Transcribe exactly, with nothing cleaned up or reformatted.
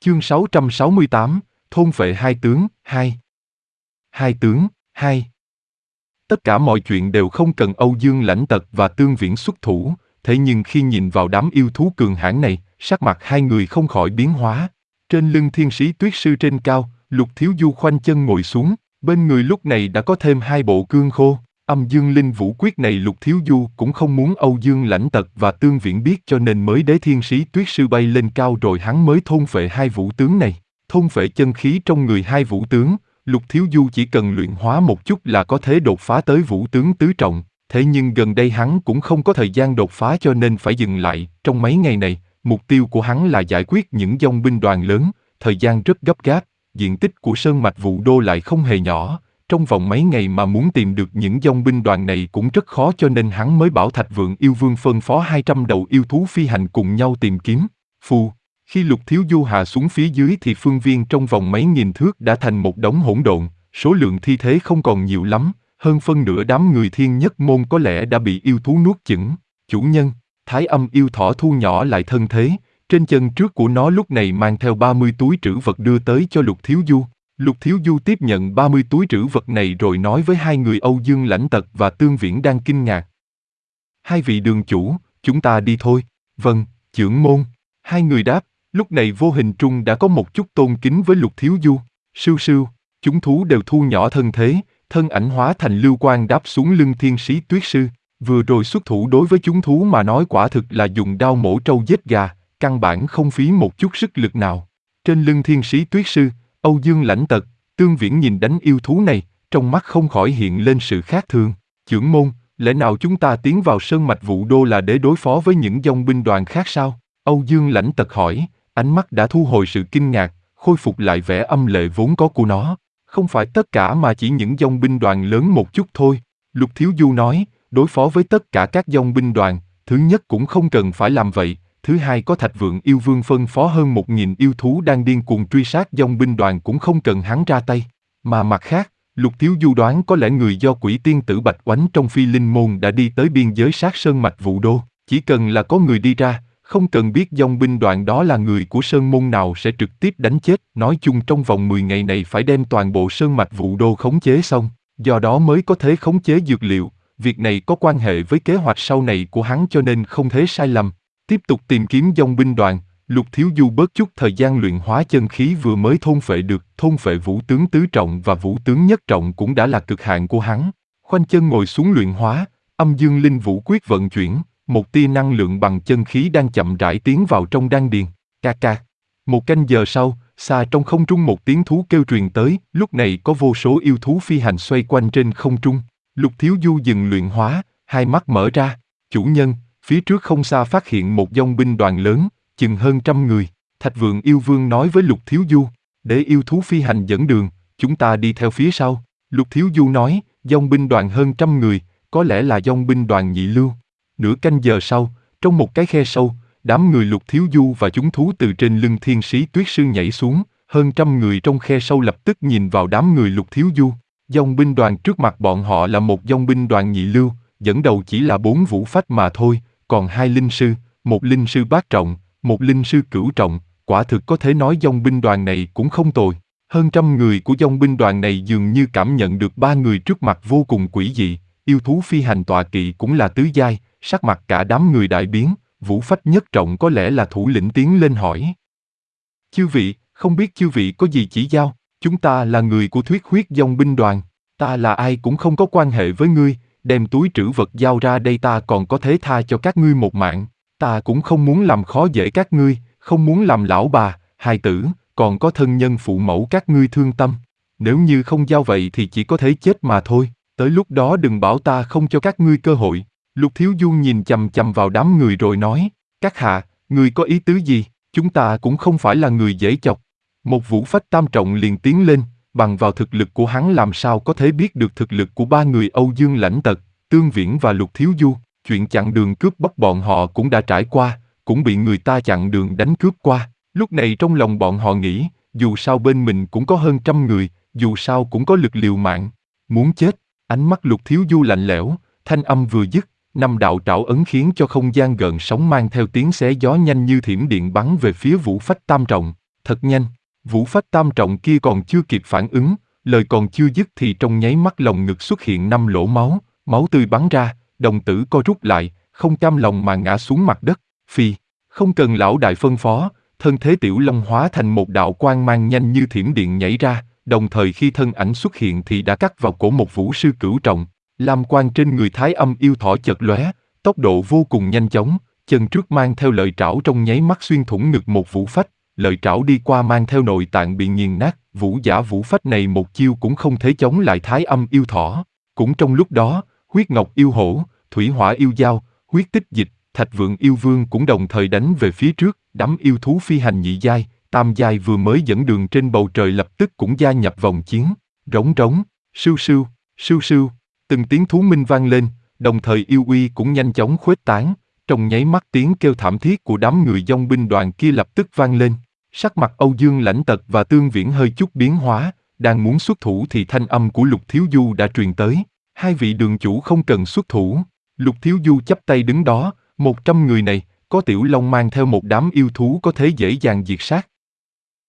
Chương sáu trăm sáu mươi tám, thôn phệ hai tướng, hai. Hai tướng, hai. Tất cả mọi chuyện đều không cần Âu Dương Lãnh Tật và Tương Viễn xuất thủ, thế nhưng khi nhìn vào đám yêu thú cường hãn này, sắc mặt hai người không khỏi biến hóa. Trên lưng thiên sĩ tuyết sư trên cao, Lục Thiếu Du khoanh chân ngồi xuống, bên người lúc này đã có thêm hai bộ cương khô. Âm Dương Linh Vũ Quyết này Lục Thiếu Du cũng không muốn Âu Dương Lãnh Tật và Tương Viễn biết, cho nên mới để thiên sĩ tuyết sư bay lên cao rồi hắn mới thôn phệ hai vũ tướng này. Thôn phệ chân khí trong người hai vũ tướng, Lục Thiếu Du chỉ cần luyện hóa một chút là có thể đột phá tới vũ tướng tứ trọng, thế nhưng gần đây hắn cũng không có thời gian đột phá cho nên phải dừng lại. Trong mấy ngày này, mục tiêu của hắn là giải quyết những dòng binh đoàn lớn, thời gian rất gấp gáp, diện tích của Sơn Mạch Vũ Đô lại không hề nhỏ. Trong vòng mấy ngày mà muốn tìm được những dòng binh đoàn này cũng rất khó, cho nên hắn mới bảo Thạch Vượng Yêu Vương phân phó hai trăm đầu yêu thú phi hành cùng nhau tìm kiếm. Phù, khi Lục Thiếu Du hạ xuống phía dưới thì phương viên trong vòng mấy nghìn thước đã thành một đống hỗn độn, số lượng thi thể không còn nhiều lắm, hơn phân nửa đám người Thiên Nhất Môn có lẽ đã bị yêu thú nuốt chửng. Chủ nhân, Thái Âm yêu thỏ thu nhỏ lại thân thế, trên chân trước của nó lúc này mang theo ba mươi túi trữ vật đưa tới cho Lục Thiếu Du. Lục Thiếu Du tiếp nhận ba mươi túi trữ vật này rồi nói với hai người Âu Dương Lãnh Tật và Tương Viễn đang kinh ngạc. Hai vị đường chủ, chúng ta đi thôi. Vâng, trưởng môn. Hai người đáp, lúc này vô hình trung đã có một chút tôn kính với Lục Thiếu Du. Sưu sưu, chúng thú đều thu nhỏ thân thế, thân ảnh hóa thành lưu quang đáp xuống lưng thiên sĩ tuyết sư. Vừa rồi xuất thủ đối với chúng thú mà nói quả thực là dùng đao mổ trâu giết gà, căn bản không phí một chút sức lực nào. Trên lưng thiên sĩ tuyết sư, Âu Dương Lãnh Tật, Tương Viễn nhìn đánh yêu thú này, trong mắt không khỏi hiện lên sự khác thường. Trưởng môn, lẽ nào chúng ta tiến vào Sơn Mạch Vũ Đô là để đối phó với những dòng binh đoàn khác sao? Âu Dương Lãnh Tật hỏi, ánh mắt đã thu hồi sự kinh ngạc, khôi phục lại vẻ âm lệ vốn có của nó. Không phải tất cả mà chỉ những dòng binh đoàn lớn một chút thôi. Lục Thiếu Du nói, đối phó với tất cả các dòng binh đoàn, thứ nhất cũng không cần phải làm vậy. Thứ hai có Thạch Vượng Yêu Vương phân phó hơn một nghìn yêu thú đang điên cuồng truy sát dòng binh đoàn cũng không cần hắn ra tay. Mà mặt khác, Lục Thiếu Du đoán có lẽ người do quỷ tiên tử Bạch Oánh trong Phi Linh Môn đã đi tới biên giới sát Sơn Mạch Vũ Đô. Chỉ cần là có người đi ra, không cần biết dòng binh đoàn đó là người của Sơn Môn nào sẽ trực tiếp đánh chết. Nói chung trong vòng mười ngày này phải đem toàn bộ Sơn Mạch Vũ Đô khống chế xong, do đó mới có thể khống chế dược liệu. Việc này có quan hệ với kế hoạch sau này của hắn cho nên không thể sai lầm. Tiếp tục tìm kiếm dòng binh đoàn, Lục Thiếu Du bớt chút thời gian luyện hóa chân khí vừa mới thôn phệ được. Thôn phệ vũ tướng tứ trọng và vũ tướng nhất trọng cũng đã là cực hạn của hắn. Khoanh chân ngồi xuống luyện hóa, Âm Dương Linh Vũ Quyết vận chuyển, một tia năng lượng bằng chân khí đang chậm rãi tiến vào trong đan điền. Ca ca. Một canh giờ sau, xa trong không trung một tiếng thú kêu truyền tới, lúc này có vô số yêu thú phi hành xoay quanh trên không trung. Lục Thiếu Du dừng luyện hóa, hai mắt mở ra. Chủ nhân, phía trước không xa phát hiện một dòng binh đoàn lớn, chừng hơn trăm người. Thạch Vượng Yêu Vương nói với Lục Thiếu Du, để yêu thú phi hành dẫn đường, chúng ta đi theo phía sau. Lục Thiếu Du nói, dòng binh đoàn hơn trăm người, có lẽ là dòng binh đoàn nhị lưu. Nửa canh giờ sau, trong một cái khe sâu, đám người Lục Thiếu Du và chúng thú từ trên lưng thiên sĩ tuyết sư nhảy xuống, hơn trăm người trong khe sâu lập tức nhìn vào đám người Lục Thiếu Du. Dòng binh đoàn trước mặt bọn họ là một dòng binh đoàn nhị lưu, dẫn đầu chỉ là bốn vũ phách mà thôi, còn hai linh sư, một linh sư bát trọng, một linh sư cửu trọng, quả thực có thể nói dòng binh đoàn này cũng không tồi. Hơn trăm người của dòng binh đoàn này dường như cảm nhận được ba người trước mặt vô cùng quỷ dị, yêu thú phi hành tọa kỵ cũng là tứ giai, sắc mặt cả đám người đại biến, vũ phách nhất trọng có lẽ là thủ lĩnh tiến lên hỏi. Chư vị, không biết chư vị có gì chỉ giao, chúng ta là người của Thuyết Huyết dòng binh đoàn, ta là ai cũng không có quan hệ với ngươi, đem túi trữ vật giao ra đây ta còn có thể tha cho các ngươi một mạng, ta cũng không muốn làm khó dễ các ngươi, không muốn làm lão bà, hài tử, còn có thân nhân phụ mẫu các ngươi thương tâm, nếu như không giao vậy thì chỉ có thể chết mà thôi, tới lúc đó đừng bảo ta không cho các ngươi cơ hội. Lục Thiếu Du nhìn chằm chằm vào đám người rồi nói, các hạ, người có ý tứ gì, chúng ta cũng không phải là người dễ chọc. Một vũ phách tam trọng liền tiến lên, bằng vào thực lực của hắn làm sao có thể biết được thực lực của ba người Âu Dương Lãnh Tật, Tương Viễn và Lục Thiếu Du, chuyện chặn đường cướp bóc bọn họ cũng đã trải qua, cũng bị người ta chặn đường đánh cướp qua, lúc này trong lòng bọn họ nghĩ, dù sao bên mình cũng có hơn trăm người, dù sao cũng có lực liều mạng, muốn chết, ánh mắt Lục Thiếu Du lạnh lẽo, thanh âm vừa dứt, năm đạo trảo ấn khiến cho không gian gợn sóng mang theo tiếng xé gió nhanh như thiểm điện bắn về phía vũ phách tam trọng. Thật nhanh, Vũ Phách tam trọng kia còn chưa kịp phản ứng, lời còn chưa dứt thì trong nháy mắt lồng ngực xuất hiện năm lỗ máu, máu tươi bắn ra, đồng tử co rút lại, không cam lòng mà ngã xuống mặt đất. Phi, không cần lão đại phân phó, thân thế Tiểu Long hóa thành một đạo quang mang nhanh như thiểm điện nhảy ra, đồng thời khi thân ảnh xuất hiện thì đã cắt vào cổ một vũ sư cửu trọng. Lam quang trên người Thái Âm yêu thỏ chợt lóe, tốc độ vô cùng nhanh chóng, chân trước mang theo lợi trảo trong nháy mắt xuyên thủng ngực một Vũ Phách, lợi trảo đi qua mang theo nội tạng bị nghiền nát, Vũ giả Vũ Phách này một chiêu cũng không thể chống lại Thái Âm yêu thỏ. Cũng trong lúc đó, Huyết Ngọc yêu hổ, Thủy Hỏa yêu dao, Huyết Tích dịch, Thạch Vượng yêu vương cũng đồng thời đánh về phía trước, đám yêu thú phi hành nhị giai, tam giai vừa mới dẫn đường trên bầu trời lập tức cũng gia nhập vòng chiến. Rống rống, sưu sưu, sưu sưu, từng tiếng thú minh vang lên, đồng thời yêu uy cũng nhanh chóng khuếch tán, trong nháy mắt tiếng kêu thảm thiết của đám người dòng binh đoàn kia lập tức vang lên. Sắc mặt Âu Dương Lãnh Tật và Tương Viễn hơi chút biến hóa, đang muốn xuất thủ thì thanh âm của Lục Thiếu Du đã truyền tới. Hai vị đường chủ không cần xuất thủ. Lục Thiếu Du chắp tay đứng đó, một trăm người này, có Tiểu Long mang theo một đám yêu thú có thể dễ dàng diệt sát,